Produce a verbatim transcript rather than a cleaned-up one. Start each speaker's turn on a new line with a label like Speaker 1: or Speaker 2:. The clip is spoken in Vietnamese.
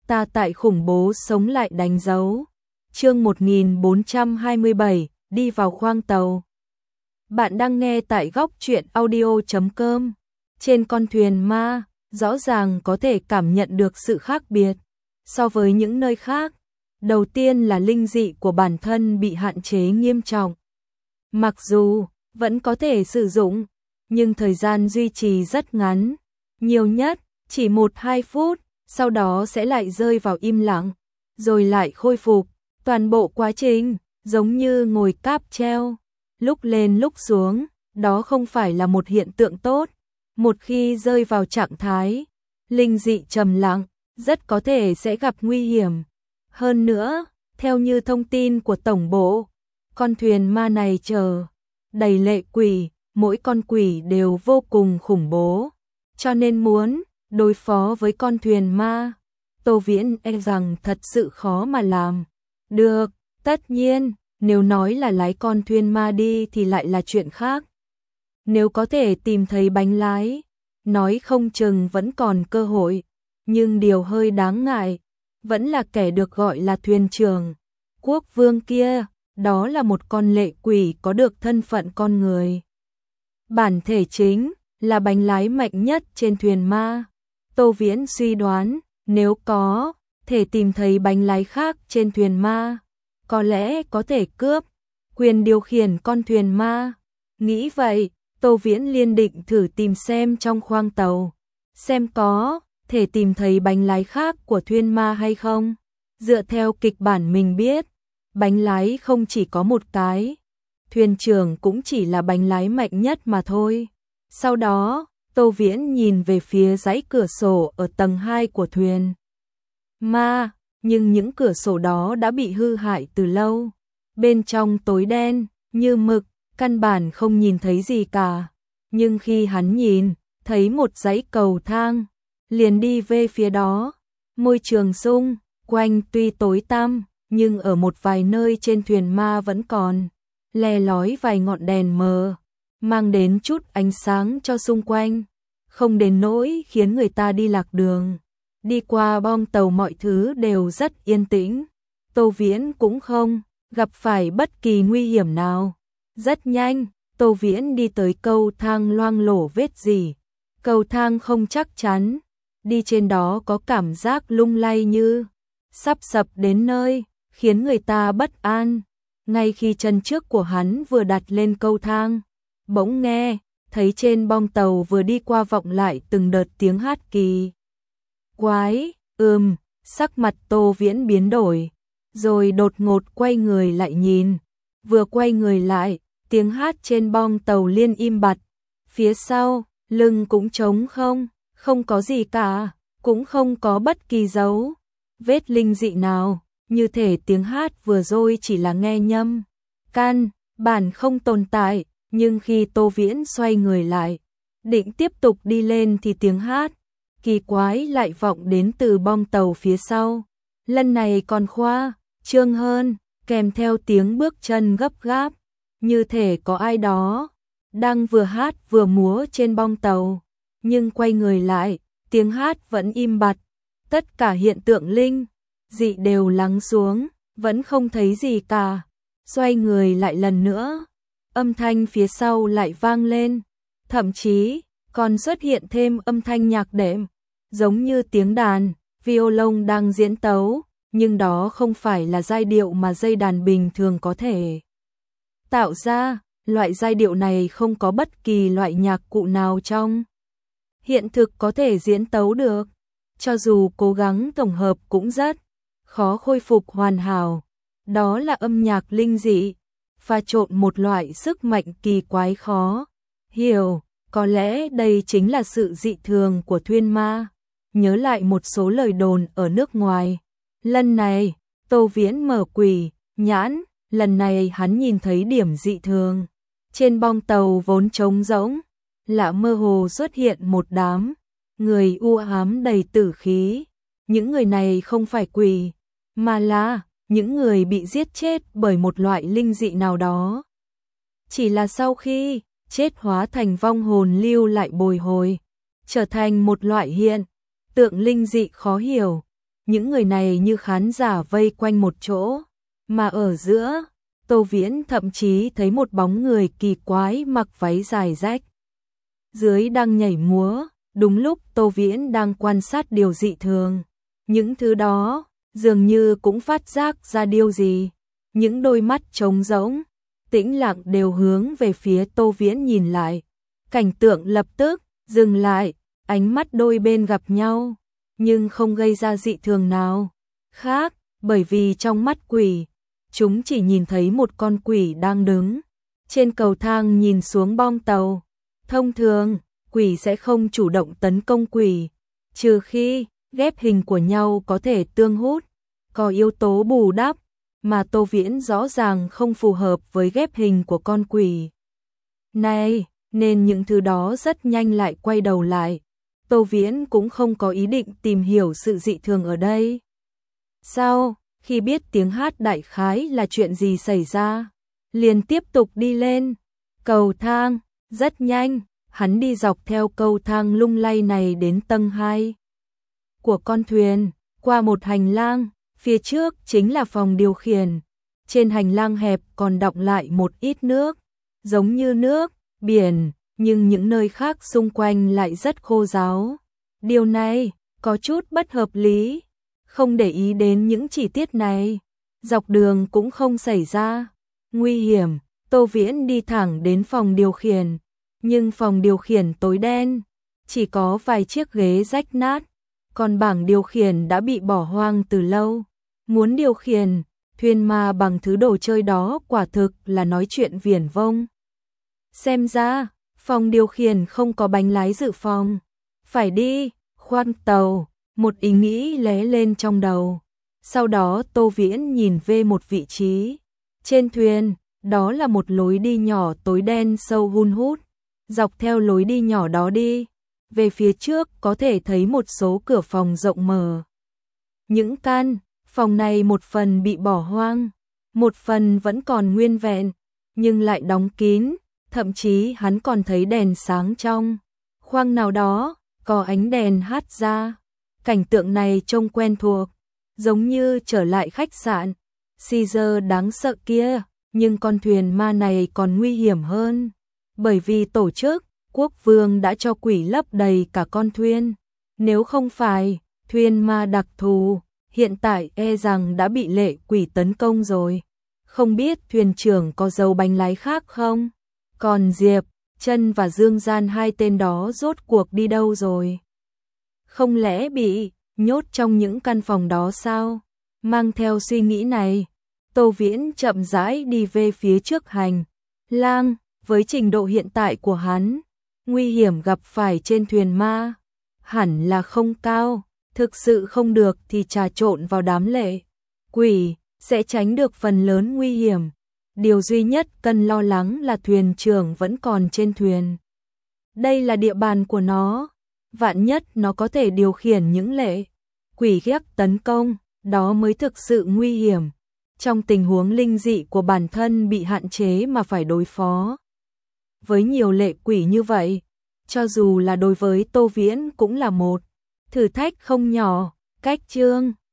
Speaker 1: ta tại khủng bố sống lại đánh dấu. Chương một nghìn bốn trăm hai mươi bảy, đi vào khoang tàu. Bạn đang nghe tại góc truyện audio chấm com. Trên con thuyền ma, rõ ràng có thể cảm nhận được sự khác biệt so với những nơi khác. Đầu tiên là linh dị của bản thân bị hạn chế nghiêm trọng. Mặc dù vẫn có thể sử dụng, nhưng thời gian duy trì rất ngắn, nhiều nhất chỉ một đến hai phút, sau đó sẽ lại rơi vào im lặng, rồi lại khôi phục. Toàn bộ quá trình giống như ngồi cáp treo, lúc lên lúc xuống, đó không phải là một hiện tượng tốt. Một khi rơi vào trạng thái linh dị trầm lặng, rất có thể sẽ gặp nguy hiểm. Hơn nữa, theo như thông tin của tổng bộ, con thuyền ma này chở đầy lệ quỷ, mỗi con quỷ đều vô cùng khủng bố, cho nên muốn đối phó với con thuyền ma, Tô Viễn e rằng thật sự khó mà làm được. Tất nhiên, nếu nói là lái con thuyền ma đi thì lại là chuyện khác. Nếu có thể tìm thấy bánh lái, nói không chừng vẫn còn cơ hội, nhưng điều hơi đáng ngại vẫn là kẻ được gọi là thuyền trưởng quốc vương kia, đó là một con lệ quỷ có được thân phận con người. Bản thể chính là bánh lái mạnh nhất trên thuyền ma. Tô Viễn suy đoán, nếu có thể tìm thấy bánh lái khác trên thuyền ma, có lẽ có thể cướp quyền điều khiển con thuyền ma. Nghĩ vậy, Tô Viễn liên định thử tìm xem trong khoang tàu, xem có thể tìm thấy bánh lái khác của thuyền ma hay không. Dựa theo kịch bản mình biết, bánh lái không chỉ có một cái, thuyền trưởng cũng chỉ là bánh lái mạnh nhất mà thôi. Sau đó, Tô Viễn nhìn về phía dãy cửa sổ ở tầng hai của thuyền ma, nhưng những cửa sổ đó đã bị hư hại từ lâu. Bên trong tối đen như mực, căn bản không nhìn thấy gì cả. Nhưng khi hắn nhìn thấy một dãy cầu thang, liền đi về phía đó. Môi trường xung quanh tuy tối tăm, nhưng ở một vài nơi trên thuyền ma vẫn còn le lói vài ngọn đèn mờ, mang đến chút ánh sáng cho xung quanh, không đến nỗi khiến người ta đi lạc đường. Đi qua bong tàu mọi thứ đều rất yên tĩnh, Tô Viễn cũng không gặp phải bất kỳ nguy hiểm nào. Rất nhanh, Tô Viễn đi tới cầu thang loang lổ vết gì. Cầu thang không chắc chắn, đi trên đó có cảm giác lung lay như sắp sập đến nơi, khiến người ta bất an. Ngay khi chân trước của hắn vừa đặt lên cầu thang, bỗng nghe thấy trên bong tàu vừa đi qua vọng lại từng đợt tiếng hát kỳ quái. Ừm, sắc mặt Tô Viễn biến đổi, rồi đột ngột quay người lại nhìn. Vừa quay người lại, tiếng hát trên bong tàu liên im bặt. Phía sau, lưng cũng trống không, không có gì cả, cũng không có bất kỳ dấu vết linh dị nào, như thể tiếng hát vừa rồi chỉ là nghe nhầm, căn bản không tồn tại. Nhưng khi Tô Viễn xoay người lại, định tiếp tục đi lên thì tiếng hát kỳ quái lại vọng đến từ bong tàu phía sau. Lần này còn khoa trương hơn, kèm theo tiếng bước chân gấp gáp, như thể có ai đó đang vừa hát vừa múa trên bong tàu. Nhưng quay người lại, tiếng hát vẫn im bặt, tất cả hiện tượng linh dị đều lắng xuống, vẫn không thấy gì cả. Xoay người lại lần nữa, âm thanh phía sau lại vang lên, thậm chí còn xuất hiện thêm âm thanh nhạc đệm, giống như tiếng đàn violon đang diễn tấu, nhưng đó không phải là giai điệu mà dây đàn bình thường có thể tạo ra. Loại giai điệu này không có bất kỳ loại nhạc cụ nào trong hiện thực có thể diễn tấu được, cho dù cố gắng tổng hợp cũng rất khó khôi phục hoàn hảo. Đó là âm nhạc linh dị, pha trộn một loại sức mạnh kỳ quái khó hiểu. Có lẽ đây chính là sự dị thường của thuyền ma. Nhớ lại một số lời đồn ở nước ngoài, lần này Tô Viễn mở quỷ nhãn, lần này hắn nhìn thấy điểm dị thường. Trên bong tàu vốn trống rỗng, lạ mơ hồ xuất hiện một đám người u ám đầy tử khí. Những người này không phải quỷ, mà là những người bị giết chết bởi một loại linh dị nào đó. Chỉ là sau khi chết hóa thành vong hồn lưu lại bồi hồi, trở thành một loại hiện tượng linh dị khó hiểu. những người này như khán giả vây quanh một chỗ, mà ở giữa, Tô Viễn thậm chí thấy một bóng người kỳ quái mặc váy dài rách dưới đang nhảy múa, đúng lúc Tô Viễn đang quan sát điều dị thường. Những thứ đó, dường như cũng phát giác ra điều gì. Những đôi mắt trống rỗng, tĩnh lặng đều hướng về phía Tô Viễn nhìn lại. Cảnh tượng lập tức dừng lại, ánh mắt đôi bên gặp nhau, nhưng không gây ra dị thường nào khác, bởi vì trong mắt quỷ, chúng chỉ nhìn thấy một con quỷ đang đứng trên cầu thang nhìn xuống bong tàu. Thông thường, quỷ sẽ không chủ động tấn công quỷ, trừ khi ghép hình của nhau có thể tương hút, có yếu tố bù đắp, mà Tô Viễn rõ ràng không phù hợp với ghép hình của con quỷ này, nên những thứ đó rất nhanh lại quay đầu lại. Tô Viễn cũng không có ý định tìm hiểu sự dị thường ở đây. Sau, khi biết tiếng hát đại khái là chuyện gì xảy ra, liền tiếp tục đi lên cầu thang. Rất nhanh, hắn đi dọc theo cầu thang lung lay này đến tầng hai của con thuyền, qua một hành lang, phía trước chính là phòng điều khiển. Trên hành lang hẹp còn đọng lại một ít nước, giống như nước biển, nhưng những nơi khác xung quanh lại rất khô ráo. Điều này có chút bất hợp lý, không để ý đến những chi tiết này, dọc đường cũng không xảy ra nguy hiểm. Tô Viễn đi thẳng đến phòng điều khiển, nhưng phòng điều khiển tối đen, chỉ có vài chiếc ghế rách nát, còn bảng điều khiển đã bị bỏ hoang từ lâu. Muốn điều khiển thuyền mà bằng thứ đồ chơi đó quả thực là nói chuyện viển vông. Xem ra, phòng điều khiển không có bánh lái dự phòng. Phải đi, khoang tàu, một ý nghĩ lóe lên trong đầu. Sau đó Tô Viễn nhìn về một vị trí trên thuyền, đó là một lối đi nhỏ tối đen sâu hun hút. Dọc theo lối đi nhỏ đó đi, về phía trước có thể thấy một số cửa phòng rộng mở. Những căn phòng này một phần bị bỏ hoang, một phần vẫn còn nguyên vẹn, nhưng lại đóng kín, thậm chí hắn còn thấy đèn sáng trong khoang nào đó, có ánh đèn hát ra. Cảnh tượng này trông quen thuộc, giống như trở lại khách sạn Caesar đáng sợ kia, nhưng con thuyền ma này còn nguy hiểm hơn, bởi vì tổ chức quốc vương đã cho quỷ lấp đầy cả con thuyền. Nếu không phải thuyền ma đặc thù, hiện tại e rằng đã bị lệ quỷ tấn công rồi. Không biết thuyền trưởng có giấu bánh lái khác không? Còn Diệp, Trân và Dương Gian hai tên đó rốt cuộc đi đâu rồi? Không lẽ bị nhốt trong những căn phòng đó sao? Mang theo suy nghĩ này, Tô Viễn chậm rãi đi về phía trước hành lang. Với trình độ hiện tại của hắn, nguy hiểm gặp phải trên thuyền ma hẳn là không cao, thực sự không được thì trà trộn vào đám lệ quỷ sẽ tránh được phần lớn nguy hiểm. Điều duy nhất cần lo lắng là thuyền trưởng vẫn còn trên thuyền. Đây là địa bàn của nó, vạn nhất nó có thể điều khiển những lệ quỷ ghét tấn công, đó mới thực sự nguy hiểm. Trong tình huống linh dị của bản thân bị hạn chế mà phải đối phó với nhiều lệ quỷ như vậy, cho dù là đối với Tô Viễn cũng là một thử thách không nhỏ. Cách chương